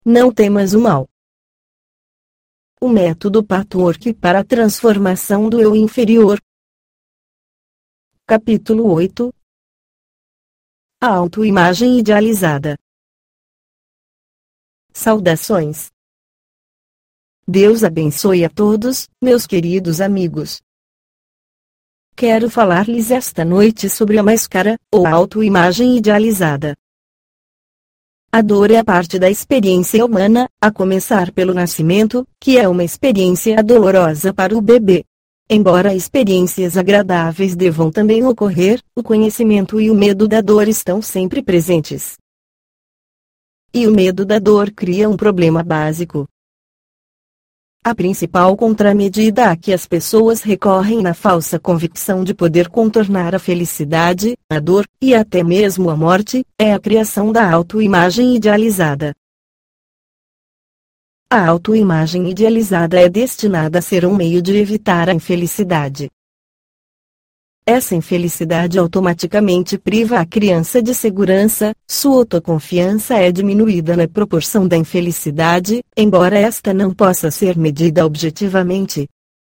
Não temas o mal. O método Patchwork para a transformação do eu inferior. Capítulo 8. A autoimagem idealizada. Saudações. Deus abençoe a todos, meus queridos amigos. Quero falar-lhes esta noite sobre a máscara, ou autoimagem idealizada. A dor é a parte da experiência humana, a começar pelo nascimento, que é uma experiência dolorosa para o bebê. Embora experiências agradáveis devam também ocorrer, o conhecimento e o medo da dor estão sempre presentes. E o medo da dor cria um problema básico. A principal contramedida a que as pessoas recorrem na falsa convicção de poder contornar a felicidade, a dor, e até mesmo a morte, é a criação da autoimagem idealizada. A autoimagem idealizada é destinada a ser um meio de evitar a infelicidade. Essa infelicidade automaticamente priva a criança de segurança, sua autoconfiança é diminuída na proporção da infelicidade, embora esta não possa ser medida objetivamente.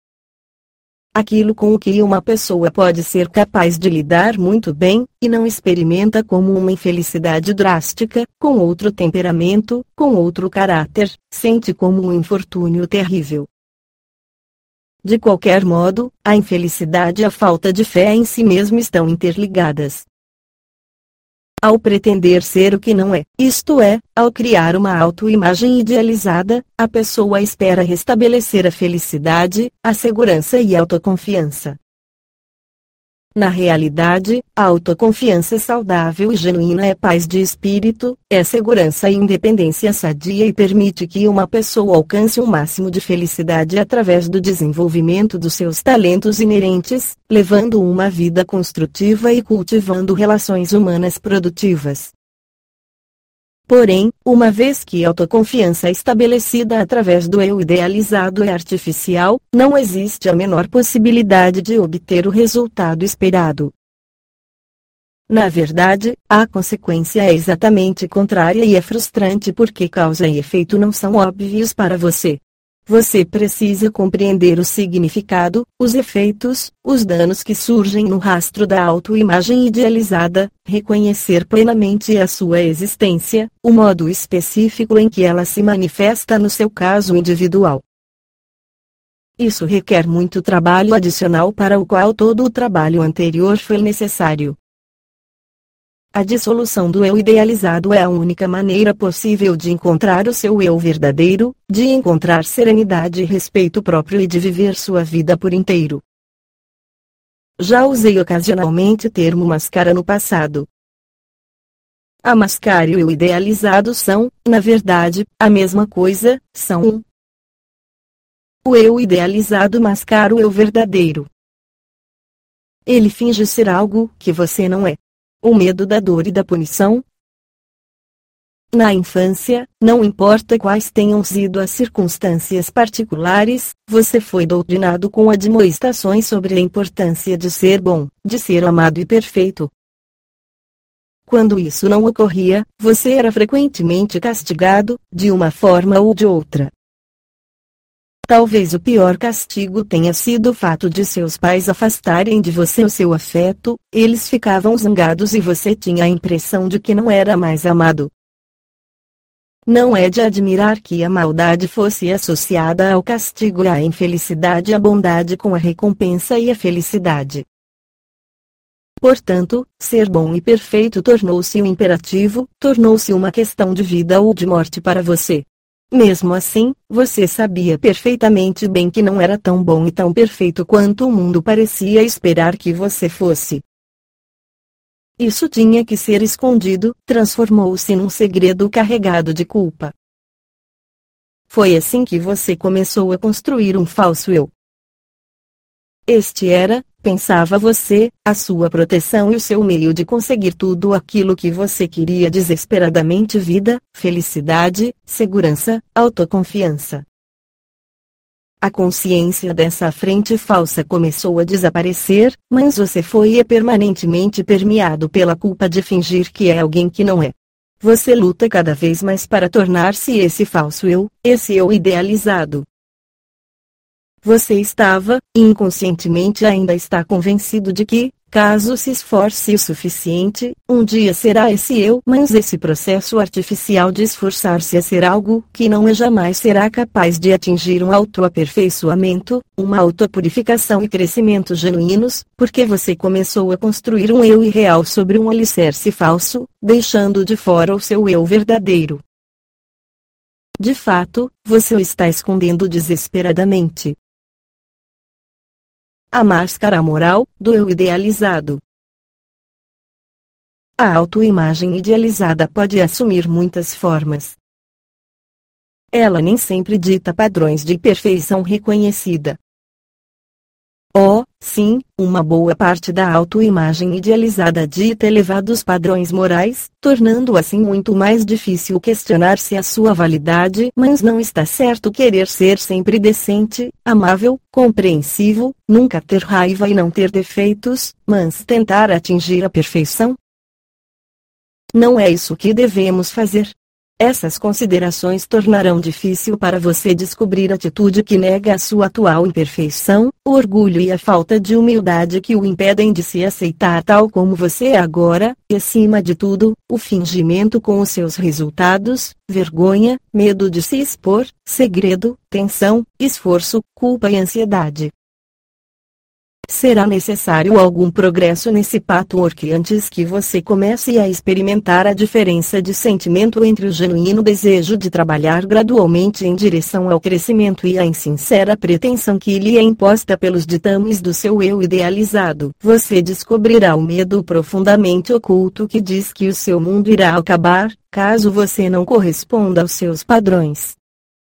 Aquilo com o que uma pessoa pode ser capaz de lidar muito bem, e não experimenta como uma infelicidade drástica, com outro temperamento, com outro caráter, sente como um infortúnio terrível. De qualquer modo, a infelicidade e a falta de fé em si mesmo estão interligadas. Ao pretender ser o que não é, isto é, ao criar uma autoimagem idealizada, a pessoa espera restabelecer a felicidade, a segurança e a autoconfiança. Na realidade, a autoconfiança saudável e genuína é paz de espírito, é segurança e independência sadia e permite que uma pessoa alcance o máximo de felicidade através do desenvolvimento dos seus talentos inerentes, levando uma vida construtiva e cultivando relações humanas produtivas. Porém, uma vez que a autoconfiança estabelecida através do eu idealizado é artificial, não existe a menor possibilidade de obter o resultado esperado. Na verdade, a consequência é exatamente contrária e é frustrante porque causa e efeito não são óbvios para você. Você precisa compreender o significado, os efeitos, os danos que surgem no rastro da autoimagem idealizada, reconhecer plenamente a sua existência, o modo específico em que ela se manifesta no seu caso individual. Isso requer muito trabalho adicional para o qual todo o trabalho anterior foi necessário. A dissolução do eu idealizado é a única maneira possível de encontrar o seu eu verdadeiro, de encontrar serenidade e respeito próprio e de viver sua vida por inteiro. Já usei ocasionalmente o termo máscara no passado. A máscara e o eu idealizado são, na verdade, a mesma coisa, são um. O eu idealizado mascara o eu verdadeiro. Ele finge ser algo que você não é. O medo da dor e da punição? Na infância, não importa quais tenham sido as circunstâncias particulares, você foi doutrinado com admoestações sobre a importância de ser bom, de ser amado e perfeito. Quando isso não ocorria, você era frequentemente castigado, de uma forma ou de outra. Talvez o pior castigo tenha sido o fato de seus pais afastarem de você o seu afeto, eles ficavam zangados e você tinha a impressão de que não era mais amado. Não é de admirar que a maldade fosse associada ao castigo e à infelicidade e a bondade com a recompensa e a felicidade. Portanto, ser bom e perfeito tornou-se um imperativo, tornou-se uma questão de vida ou de morte para você. Mesmo assim, você sabia perfeitamente bem que não era tão bom e tão perfeito quanto o mundo parecia esperar que você fosse. Isso tinha que ser escondido, transformou-se num segredo carregado de culpa. Foi assim que você começou a construir um falso eu. Este era, pensava você, a sua proteção e o seu meio de conseguir tudo aquilo que você queria desesperadamente: vida, felicidade, segurança, autoconfiança. A consciência dessa frente falsa começou a desaparecer, mas você foi permanentemente permeado pela culpa de fingir que é alguém que não é. Você luta cada vez mais para tornar-se esse falso eu, esse eu idealizado. Você estava, inconscientemente ainda está convencido de que, caso se esforce o suficiente, um dia será esse eu. Mas esse processo artificial de esforçar-se a ser algo que não é jamais será capaz de atingir um autoaperfeiçoamento, uma autopurificação e crescimento genuínos, porque você começou a construir um eu irreal sobre um alicerce falso, deixando de fora o seu eu verdadeiro. De fato, você o está escondendo desesperadamente. A máscara moral, do eu idealizado. A autoimagem idealizada pode assumir muitas formas. Ela nem sempre dita padrões de perfeição reconhecida. Oh, sim, uma boa parte da autoimagem idealizada dita elevados padrões morais, tornando assim muito mais difícil questionar-se a sua validade. Mas não está certo querer ser sempre decente, amável, compreensivo, nunca ter raiva e não ter defeitos, mas tentar atingir a perfeição? Não é isso que devemos fazer. Essas considerações tornarão difícil para você descobrir a atitude que nega a sua atual imperfeição, o orgulho e a falta de humildade que o impedem de se aceitar tal como você é agora, e acima de tudo, o fingimento com os seus resultados, vergonha, medo de se expor, segredo, tensão, esforço, culpa e ansiedade. Será necessário algum progresso nesse patchwork antes que você comece a experimentar a diferença de sentimento entre o genuíno desejo de trabalhar gradualmente em direção ao crescimento e a insincera pretensão que lhe é imposta pelos ditames do seu eu idealizado. Você descobrirá o medo profundamente oculto que diz que o seu mundo irá acabar, caso você não corresponda aos seus padrões.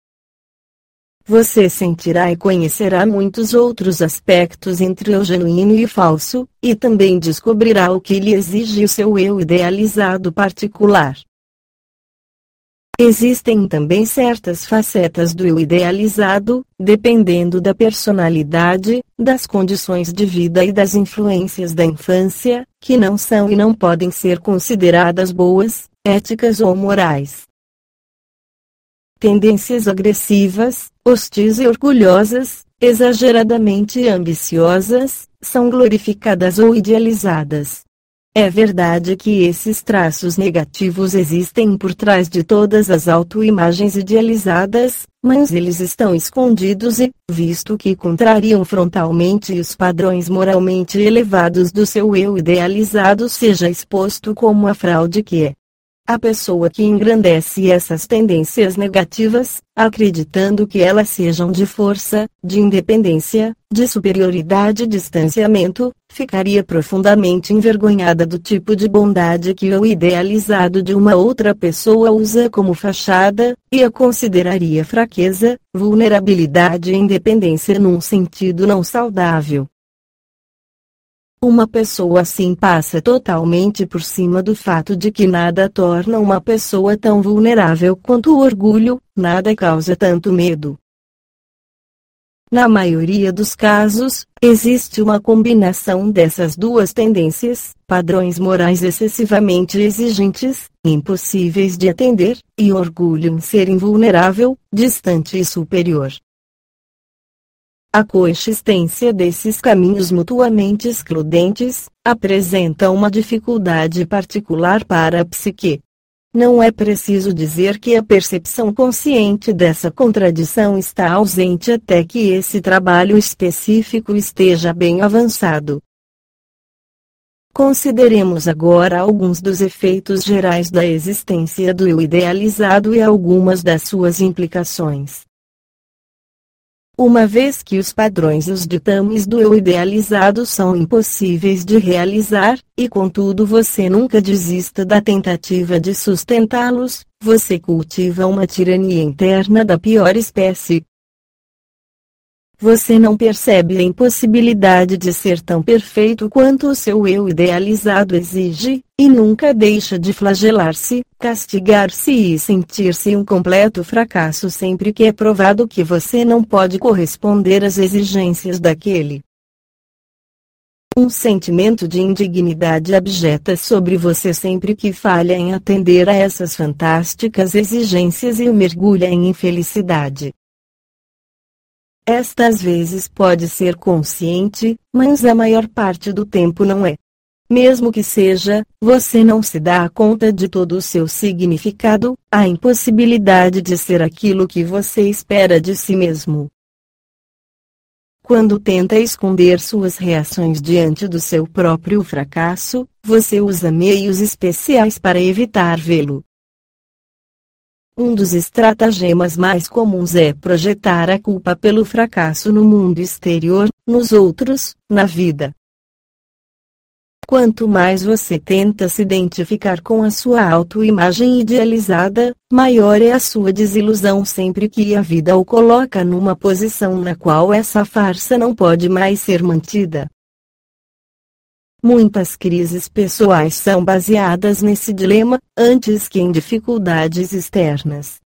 Você sentirá e conhecerá muitos outros aspectos entre o genuíno e o falso, e também descobrirá o que lhe exige o seu eu idealizado particular. Existem também certas facetas do eu idealizado, dependendo da personalidade, das condições de vida e das influências da infância, que não são e não podem ser consideradas boas, éticas ou morais. Tendências agressivas, hostis e orgulhosas, exageradamente ambiciosas, são glorificadas ou idealizadas. É verdade que esses traços negativos existem por trás de todas as autoimagens idealizadas, mas eles estão escondidos e, visto que contrariam frontalmente os padrões moralmente elevados do seu eu idealizado, seja exposto como a fraude que é. A pessoa que engrandece essas tendências negativas, acreditando que elas sejam de força, de independência, de superioridade e distanciamento, ficaria profundamente envergonhada do tipo de bondade que o idealizado de uma outra pessoa usa como fachada, e a consideraria fraqueza, vulnerabilidade e independência num sentido não saudável. Uma pessoa assim passa totalmente por cima do fato de que nada torna uma pessoa tão vulnerável quanto o orgulho, nada causa tanto medo. Na maioria dos casos, existe uma combinação dessas duas tendências, padrões morais excessivamente exigentes, impossíveis de atender, e orgulho em ser invulnerável, distante e superior. A coexistência desses caminhos mutuamente excludentes apresenta uma dificuldade particular para a psique. Não é preciso dizer que a percepção consciente dessa contradição está ausente até que esse trabalho específico esteja bem avançado. Consideremos agora alguns dos efeitos gerais da existência do eu idealizado e algumas das suas implicações. Uma vez que os padrões e os ditames do eu idealizado são impossíveis de realizar, e contudo você nunca desista da tentativa de sustentá-los, você cultiva uma tirania interna da pior espécie. Você não percebe a impossibilidade de ser tão perfeito quanto o seu eu idealizado exige, e nunca deixa de flagelar-se, castigar-se e sentir-se um completo fracasso sempre que é provado que você não pode corresponder às exigências daquele. Um sentimento de indignidade abjeta sobre você sempre que falha em atender a essas fantásticas exigências e o mergulha em infelicidade. Esta às vezes pode ser consciente, mas a maior parte do tempo não é. Mesmo que seja, você não se dá conta de todo o seu significado, a impossibilidade de ser aquilo que você espera de si mesmo. Quando tenta esconder suas reações diante do seu próprio fracasso, você usa meios especiais para evitar vê-lo. Um dos estratagemas mais comuns é projetar a culpa pelo fracasso no mundo exterior, nos outros, na vida. Quanto mais você tenta se identificar com a sua autoimagem idealizada, maior é a sua desilusão sempre que a vida o coloca numa posição na qual essa farsa não pode mais ser mantida. Muitas crises pessoais são baseadas nesse dilema, antes que em dificuldades externas.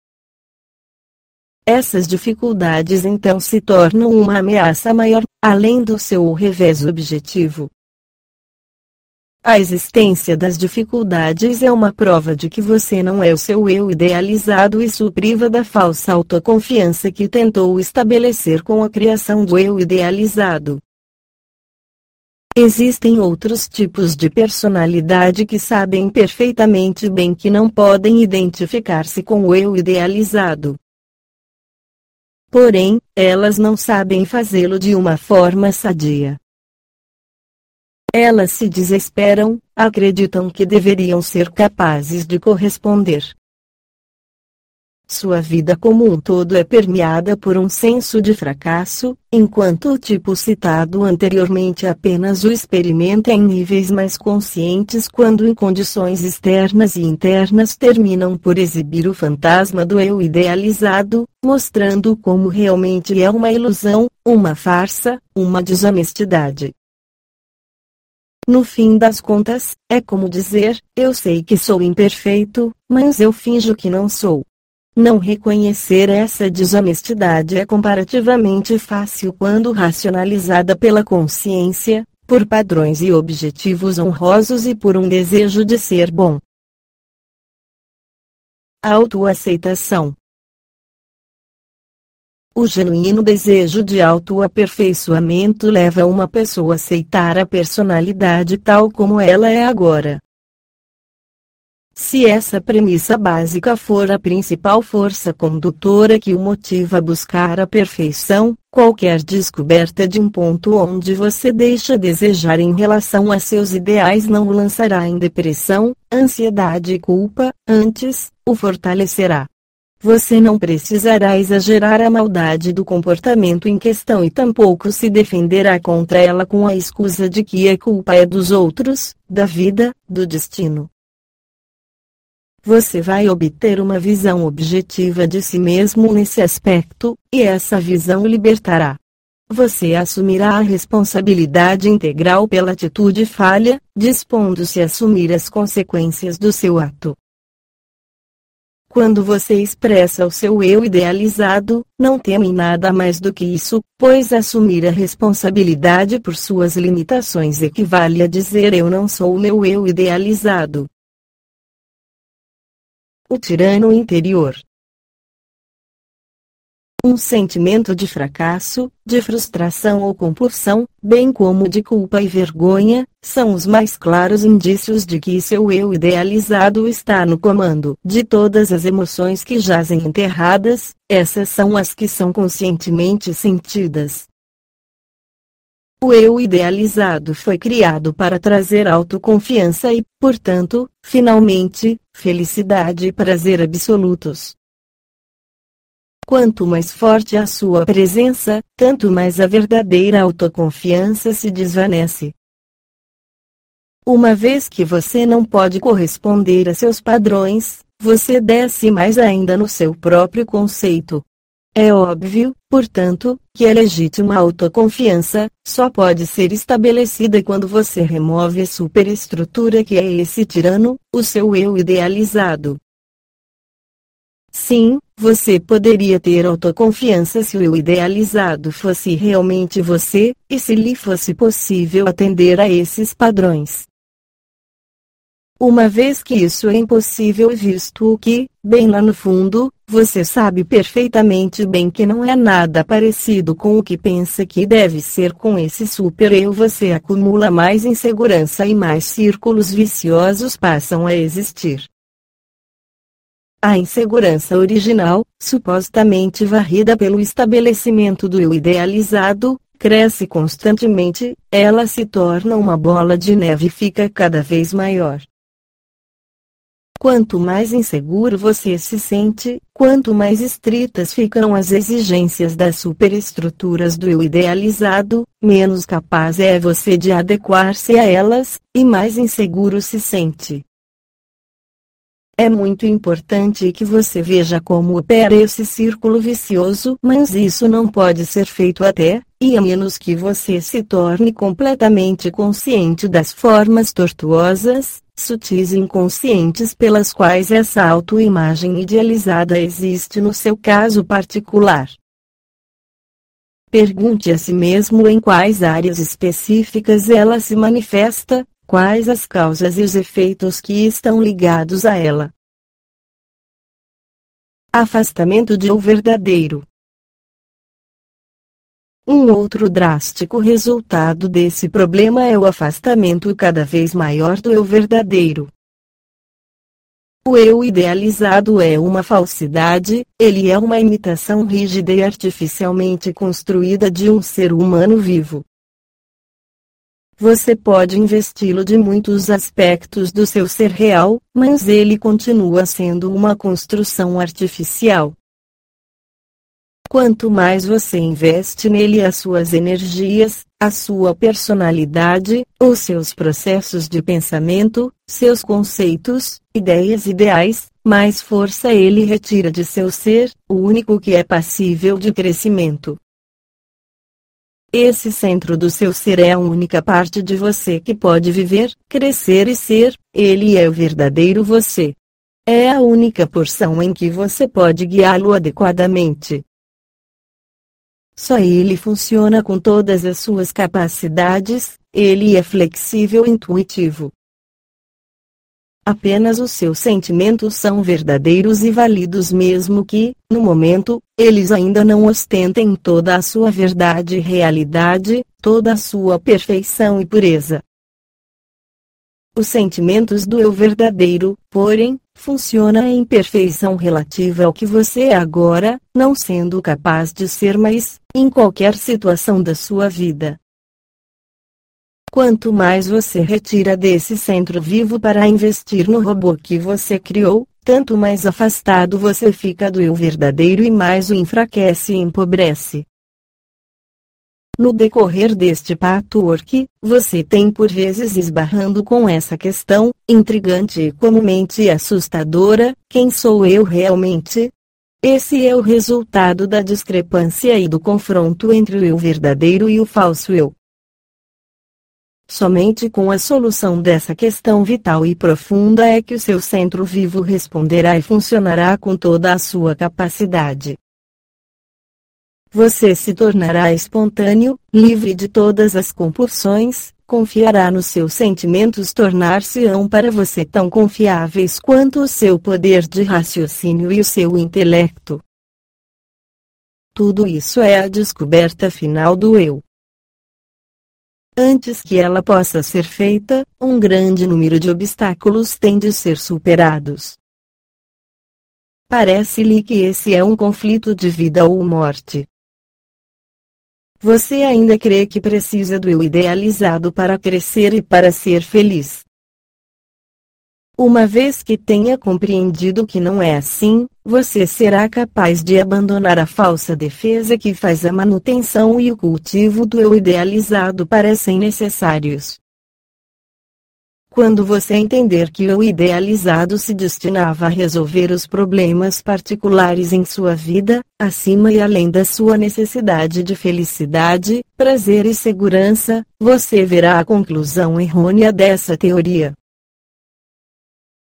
Essas dificuldades então se tornam uma ameaça maior, além do seu revés objetivo. A existência das dificuldades é uma prova de que você não é o seu eu idealizado e isso priva da falsa autoconfiança que tentou estabelecer com a criação do eu idealizado. Existem outros tipos de personalidade que sabem perfeitamente bem que não podem identificar-se com o eu idealizado. Porém, elas não sabem fazê-lo de uma forma sadia. Elas se desesperam, acreditam que deveriam ser capazes de corresponder. Sua vida como um todo é permeada por um senso de fracasso, enquanto o tipo citado anteriormente apenas o experimenta em níveis mais conscientes quando em condições externas e internas terminam por exibir o fantasma do eu idealizado, mostrando como realmente é uma ilusão, uma farsa, uma desonestidade. No fim das contas, é como dizer, eu sei que sou imperfeito, mas eu finjo que não sou. Não reconhecer essa desonestidade é comparativamente fácil quando racionalizada pela consciência, por padrões e objetivos honrosos e por um desejo de ser bom. Autoaceitação. O genuíno desejo de autoaperfeiçoamento leva uma pessoa a aceitar a personalidade tal como ela é agora. Se essa premissa básica for a principal força condutora que o motiva a buscar a perfeição, qualquer descoberta de um ponto onde você deixa a desejar em relação a seus ideais não o lançará em depressão, ansiedade e culpa, antes, o fortalecerá. Você não precisará exagerar a maldade do comportamento em questão e tampouco se defenderá contra ela com a escusa de que a culpa é dos outros, da vida, do destino. Você vai obter uma visão objetiva de si mesmo nesse aspecto, e essa visão o libertará. Você assumirá a responsabilidade integral pela atitude falha, dispondo-se a assumir as consequências do seu ato. Quando você expressa o seu eu idealizado, não teme nada mais do que isso, pois assumir a responsabilidade por suas limitações equivale a dizer eu não sou o meu eu idealizado. O tirano interior. Um sentimento de fracasso, de frustração ou compulsão, bem como de culpa e vergonha, são os mais claros indícios de que seu eu idealizado está no comando. De todas as emoções que jazem enterradas, essas são as que são conscientemente sentidas. O eu idealizado foi criado para trazer autoconfiança e, portanto, finalmente, felicidade e prazer absolutos. Quanto mais forte a sua presença, tanto mais a verdadeira autoconfiança se desvanece. Uma vez que você não pode corresponder a seus padrões, você desce mais ainda no seu próprio conceito. É óbvio, portanto, que a legítima autoconfiança só pode ser estabelecida quando você remove a superestrutura que é esse tirano, o seu eu idealizado. Sim, você poderia ter autoconfiança se o eu idealizado fosse realmente você, e se lhe fosse possível atender a esses padrões. Uma vez que isso é impossível visto que, bem lá no fundo, você sabe perfeitamente bem que não é nada parecido com o que pensa que deve ser com esse super-eu, você acumula mais insegurança e mais círculos viciosos passam a existir. A insegurança original, supostamente varrida pelo estabelecimento do eu idealizado, cresce constantemente, ela se torna uma bola de neve e fica cada vez maior. Quanto mais inseguro você se sente, quanto mais estritas ficam as exigências das superestruturas do eu idealizado, menos capaz é você de adequar-se a elas, e mais inseguro se sente. É muito importante que você veja como opera esse círculo vicioso, mas isso não pode ser feito até, e a menos que você se torne completamente consciente das formas tortuosas, sutis e inconscientes pelas quais essa autoimagem idealizada existe no seu caso particular. Pergunte a si mesmo em quais áreas específicas ela se manifesta, quais as causas e os efeitos que estão ligados a ela. Afastamento de eu verdadeiro. Um outro drástico resultado desse problema é o afastamento cada vez maior do eu verdadeiro. O eu idealizado é uma falsidade, ele é uma imitação rígida e artificialmente construída de um ser humano vivo. Você pode investi-lo de muitos aspectos do seu ser real, mas ele continua sendo uma construção artificial. Quanto mais você investe nele as suas energias, a sua personalidade, os seus processos de pensamento, seus conceitos, ideias ideais, mais força ele retira de seu ser, o único que é passível de crescimento. Esse centro do seu ser é a única parte de você que pode viver, crescer e ser, ele é o verdadeiro você. É a única porção em que você pode guiá-lo adequadamente. Só ele funciona com todas as suas capacidades, ele é flexível e intuitivo. Apenas os seus sentimentos são verdadeiros e válidos mesmo que, no momento, eles ainda não ostentem toda a sua verdade e realidade, toda a sua perfeição e pureza. Os sentimentos do eu verdadeiro, porém, funcionam em perfeição relativa ao que você é agora, não sendo capaz de ser mais, em qualquer situação da sua vida. Quanto mais você retira desse centro vivo para investir no robô que você criou, tanto mais afastado você fica do eu verdadeiro e mais o enfraquece e empobrece. No decorrer deste patchwork, você tem por vezes esbarrando com essa questão, intrigante e comumente assustadora: quem sou eu realmente? Esse é o resultado da discrepância e do confronto entre o eu verdadeiro e o falso eu. Somente com a solução dessa questão vital e profunda é que o seu centro vivo responderá e funcionará com toda a sua capacidade. Você se tornará espontâneo, livre de todas as compulsões, confiará nos seus sentimentos, tornar-se-ão para você tão confiáveis quanto o seu poder de raciocínio e o seu intelecto. Tudo isso é a descoberta final do eu. Antes que ela possa ser feita, um grande número de obstáculos tem de ser superados. Parece-lhe que esse é um conflito de vida ou morte. Você ainda crê que precisa do eu idealizado para crescer e para ser feliz. Uma vez que tenha compreendido que não é assim, você será capaz de abandonar a falsa defesa que faz a manutenção e o cultivo do eu idealizado parecem necessários. Quando você entender que o eu idealizado se destinava a resolver os problemas particulares em sua vida, acima e além da sua necessidade de felicidade, prazer e segurança, você verá a conclusão errônea dessa teoria.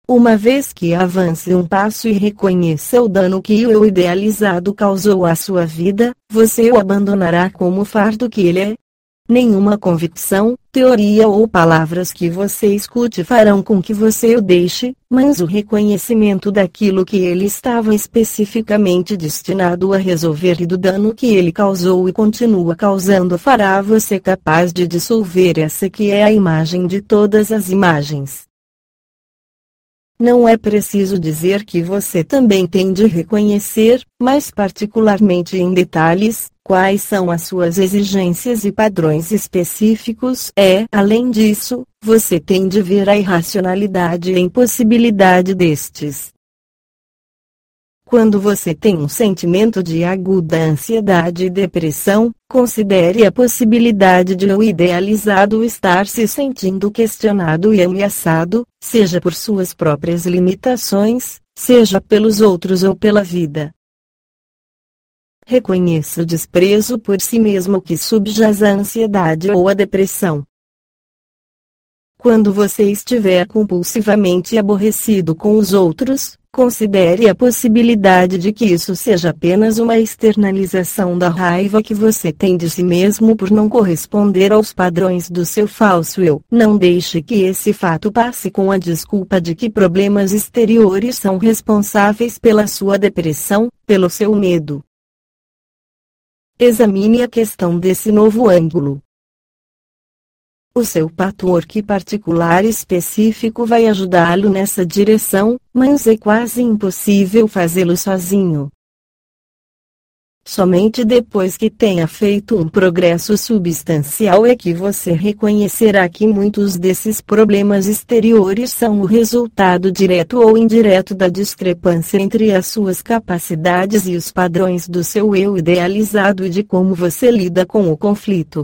Uma vez que avance um passo e reconheça o dano que o eu idealizado causou à sua vida, você o abandonará como fardo que ele é. Nenhuma convicção, teoria ou palavras que você escute farão com que você o deixe, mas o reconhecimento daquilo que ele estava especificamente destinado a resolver e do dano que ele causou e continua causando fará você capaz de dissolver essa que é a imagem de todas as imagens. Não é preciso dizer que você também tem de reconhecer, mais particularmente em detalhes, quais são as suas exigências e padrões específicos. Além disso, você tem de ver a irracionalidade e a impossibilidade destes. Quando você tem um sentimento de aguda ansiedade e depressão, considere a possibilidade de o idealizado estar se sentindo questionado e ameaçado, seja por suas próprias limitações, seja pelos outros ou pela vida. Reconheça o desprezo por si mesmo que subjaz à ansiedade ou à depressão. Quando você estiver compulsivamente aborrecido com os outros, considere a possibilidade de que isso seja apenas uma externalização da raiva que você tem de si mesmo por não corresponder aos padrões do seu falso eu. Não deixe que esse fato passe com a desculpa de que problemas exteriores são responsáveis pela sua depressão, pelo seu medo. Examine a questão desse novo ângulo. O seu patchwork particular específico vai ajudá-lo nessa direção, mas é quase impossível fazê-lo sozinho. Somente depois que tenha feito um progresso substancial é que você reconhecerá que muitos desses problemas exteriores são o resultado direto ou indireto da discrepância entre as suas capacidades e os padrões do seu eu idealizado e de como você lida com o conflito.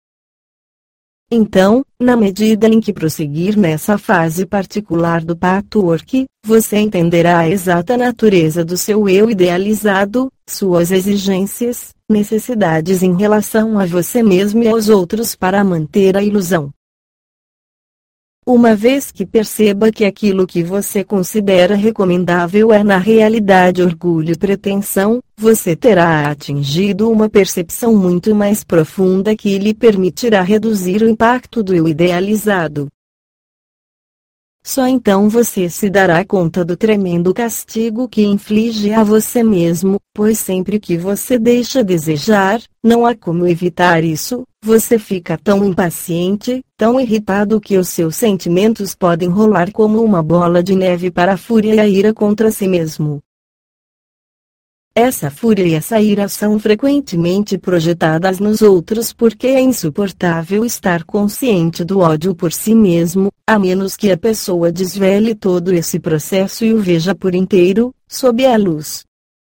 Então, na medida em que prosseguir nessa fase particular do patchwork, você entenderá a exata natureza do seu eu idealizado, suas exigências, necessidades em relação a você mesmo e aos outros para manter a ilusão. Uma vez que perceba que aquilo que você considera recomendável é na realidade orgulho e pretensão, você terá atingido uma percepção muito mais profunda que lhe permitirá reduzir o impacto do eu idealizado. Só então você se dará conta do tremendo castigo que inflige a você mesmo, pois sempre que você deixa desejar, não há como evitar isso, você fica tão impaciente, tão irritado que os seus sentimentos podem rolar como uma bola de neve para a fúria e a ira contra si mesmo. Essa fúria e essa ira são frequentemente projetadas nos outros porque é insuportável estar consciente do ódio por si mesmo, a menos que a pessoa desvele todo esse processo e o veja por inteiro, sob a luz.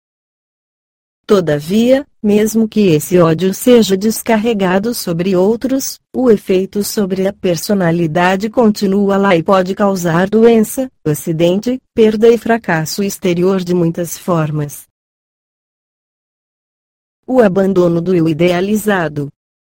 Todavia, mesmo que esse ódio seja descarregado sobre outros, o efeito sobre a personalidade continua lá e pode causar doença, acidente, perda e fracasso exterior de muitas formas. O abandono do eu idealizado.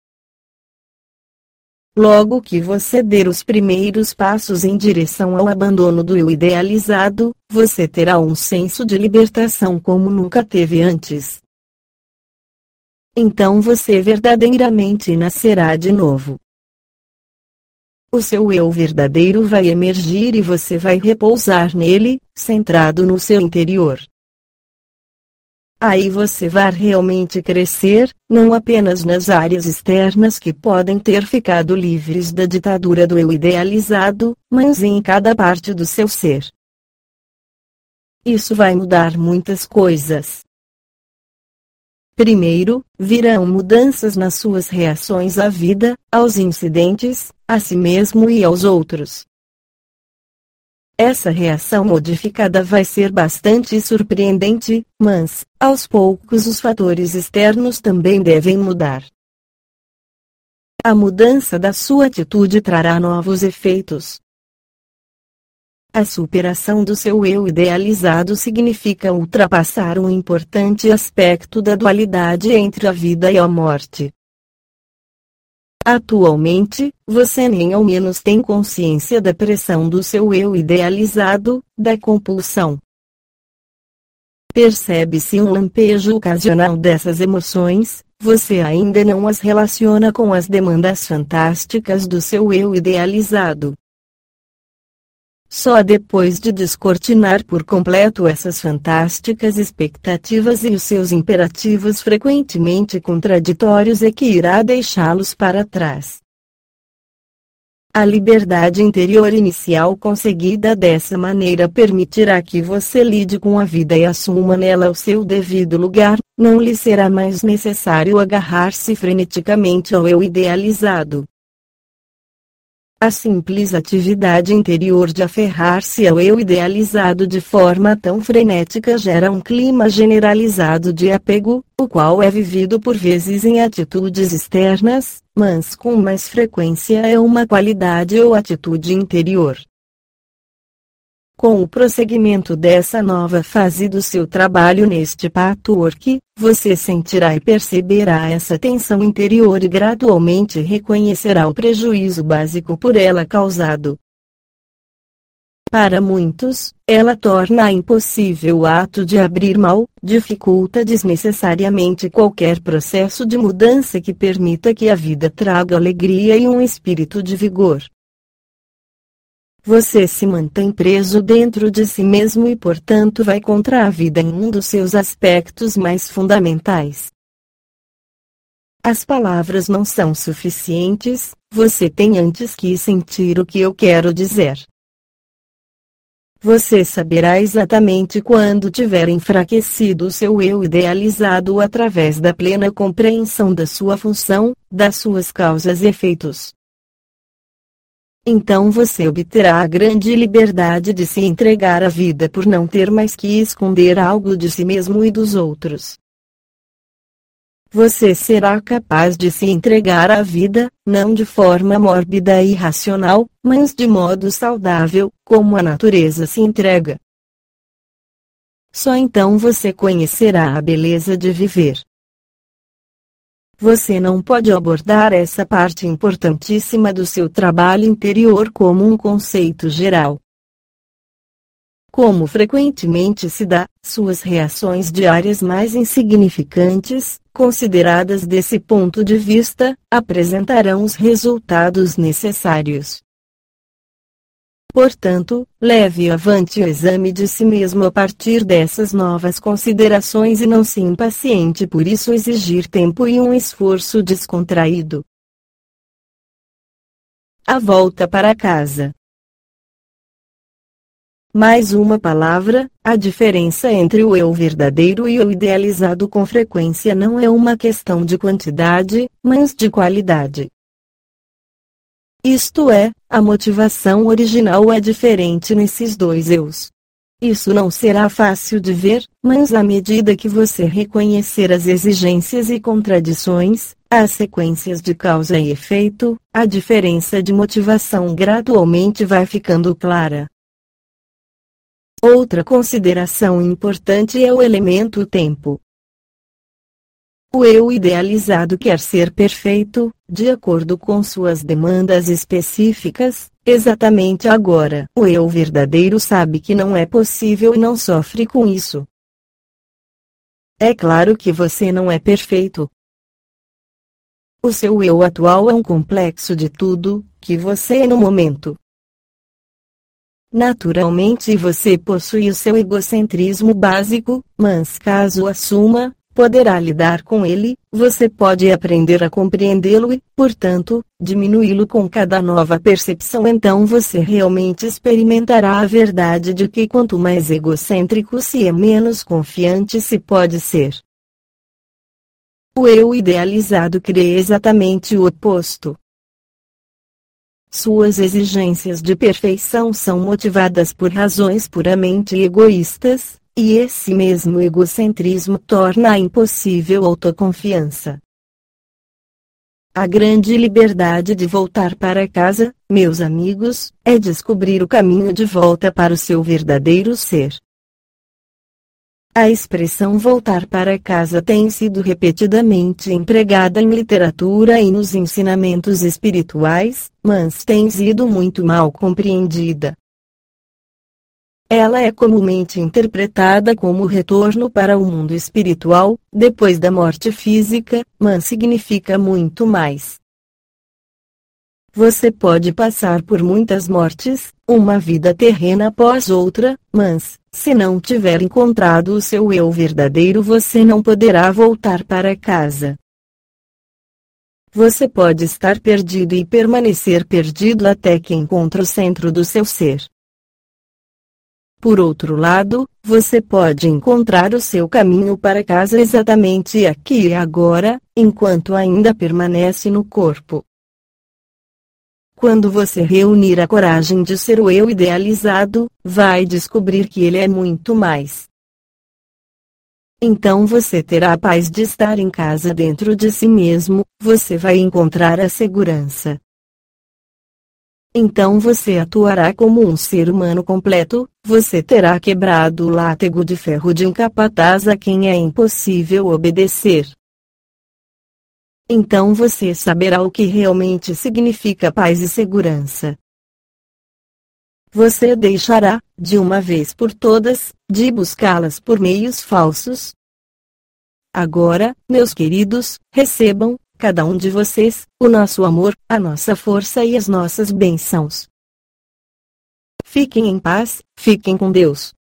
Logo que você der os primeiros passos em direção ao abandono do eu idealizado, você terá um senso de libertação como nunca teve antes. Então você verdadeiramente nascerá de novo. O seu eu verdadeiro vai emergir e você vai repousar nele, centrado no seu interior. Aí você vai realmente crescer, não apenas nas áreas externas que podem ter ficado livres da ditadura do eu idealizado, mas em cada parte do seu ser. Isso vai mudar muitas coisas. Primeiro, virão mudanças nas suas reações à vida, aos incidentes, a si mesmo e aos outros. Essa reação modificada vai ser bastante surpreendente, mas, aos poucos os fatores externos também devem mudar. A mudança da sua atitude trará novos efeitos. A superação do seu eu idealizado significa ultrapassar um importante aspecto da dualidade entre a vida e a morte. Atualmente, você nem ao menos tem consciência da pressão do seu eu idealizado, da compulsão. Percebe-se um lampejo ocasional dessas emoções, você ainda não as relaciona com as demandas fantásticas do seu eu idealizado. Só depois de descortinar por completo essas fantásticas expectativas e os seus imperativos frequentemente contraditórios é que irá deixá-los para trás. A liberdade interior inicial conseguida dessa maneira permitirá que você lide com a vida e assuma nela o seu devido lugar, não lhe será mais necessário agarrar-se freneticamente ao eu idealizado. A simples atividade interior de aferrar-se ao eu idealizado de forma tão frenética gera um clima generalizado de apego, o qual é vivido por vezes em atitudes externas, mas com mais frequência é uma qualidade ou atitude interior. Com o prosseguimento dessa nova fase do seu trabalho neste patchwork, você sentirá e perceberá essa tensão interior e gradualmente reconhecerá o prejuízo básico por ela causado. Para muitos, ela torna impossível o ato de abrir mão, dificulta desnecessariamente qualquer processo de mudança que permita que a vida traga alegria e um espírito de vigor. Você se mantém preso dentro de si mesmo e portanto vai contra a vida em um dos seus aspectos mais fundamentais. As palavras não são suficientes, você tem antes que sentir o que eu quero dizer. Você saberá exatamente quando tiver enfraquecido o seu eu idealizado através da plena compreensão da sua função, das suas causas e efeitos. Então você obterá a grande liberdade de se entregar à vida por não ter mais que esconder algo de si mesmo e dos outros. Você será capaz de se entregar à vida, não de forma mórbida e irracional, mas de modo saudável, como a natureza se entrega. Só então você conhecerá a beleza de viver. Você não pode abordar essa parte importantíssima do seu trabalho interior como um conceito geral. Como frequentemente se dá, suas reações diárias mais insignificantes, consideradas desse ponto de vista, apresentarão os resultados necessários. Portanto, leve avante o exame de si mesmo a partir dessas novas considerações e não se impaciente por isso exigir tempo e um esforço descontraído. A volta para casa. Mais uma palavra, a diferença entre o eu verdadeiro e o idealizado com frequência não é uma questão de quantidade, mas de qualidade. Isto é, a motivação original é diferente nesses dois eus. Isso não será fácil de ver, mas à medida que você reconhecer as exigências e contradições, as sequências de causa e efeito, a diferença de motivação gradualmente vai ficando clara. Outra consideração importante é o elemento tempo. O eu idealizado quer ser perfeito, de acordo com suas demandas específicas, exatamente agora. O eu verdadeiro sabe que não é possível e não sofre com isso. É claro que você não é perfeito. O seu eu atual é um complexo de tudo, que você é no momento. Naturalmente você possui o seu egocentrismo básico, mas caso assuma, poderá lidar com ele, você pode aprender a compreendê-lo e, portanto, diminuí-lo com cada nova percepção. Então você realmente experimentará a verdade de que quanto mais egocêntrico se é, menos confiante se pode ser. O eu idealizado crê exatamente o oposto. Suas exigências de perfeição são motivadas por razões puramente egoístas, e esse mesmo egocentrismo torna impossível a autoconfiança. A grande liberdade de voltar para casa, meus amigos, é descobrir o caminho de volta para o seu verdadeiro ser. A expressão voltar para casa tem sido repetidamente empregada em literatura e nos ensinamentos espirituais, mas tem sido muito mal compreendida. Ela é comumente interpretada como retorno para o mundo espiritual, depois da morte física, mas significa muito mais. Você pode passar por muitas mortes, uma vida terrena após outra, mas, se não tiver encontrado o seu eu verdadeiro, você não poderá voltar para casa. Você pode estar perdido e permanecer perdido até que encontre o centro do seu ser. Por outro lado, você pode encontrar o seu caminho para casa exatamente aqui e agora, enquanto ainda permanece no corpo. Quando você reunir a coragem de ser o eu idealizado, vai descobrir que ele é muito mais. Então você terá a paz de estar em casa dentro de si mesmo, você vai encontrar a segurança. Então você atuará como um ser humano completo, você terá quebrado o látego de ferro de um capataz a quem é impossível obedecer. Então você saberá o que realmente significa paz e segurança. Você deixará, de uma vez por todas, de buscá-las por meios falsos. Agora, meus queridos, recebam, cada um de vocês, o nosso amor, a nossa força e as nossas bênçãos. Fiquem em paz, fiquem com Deus.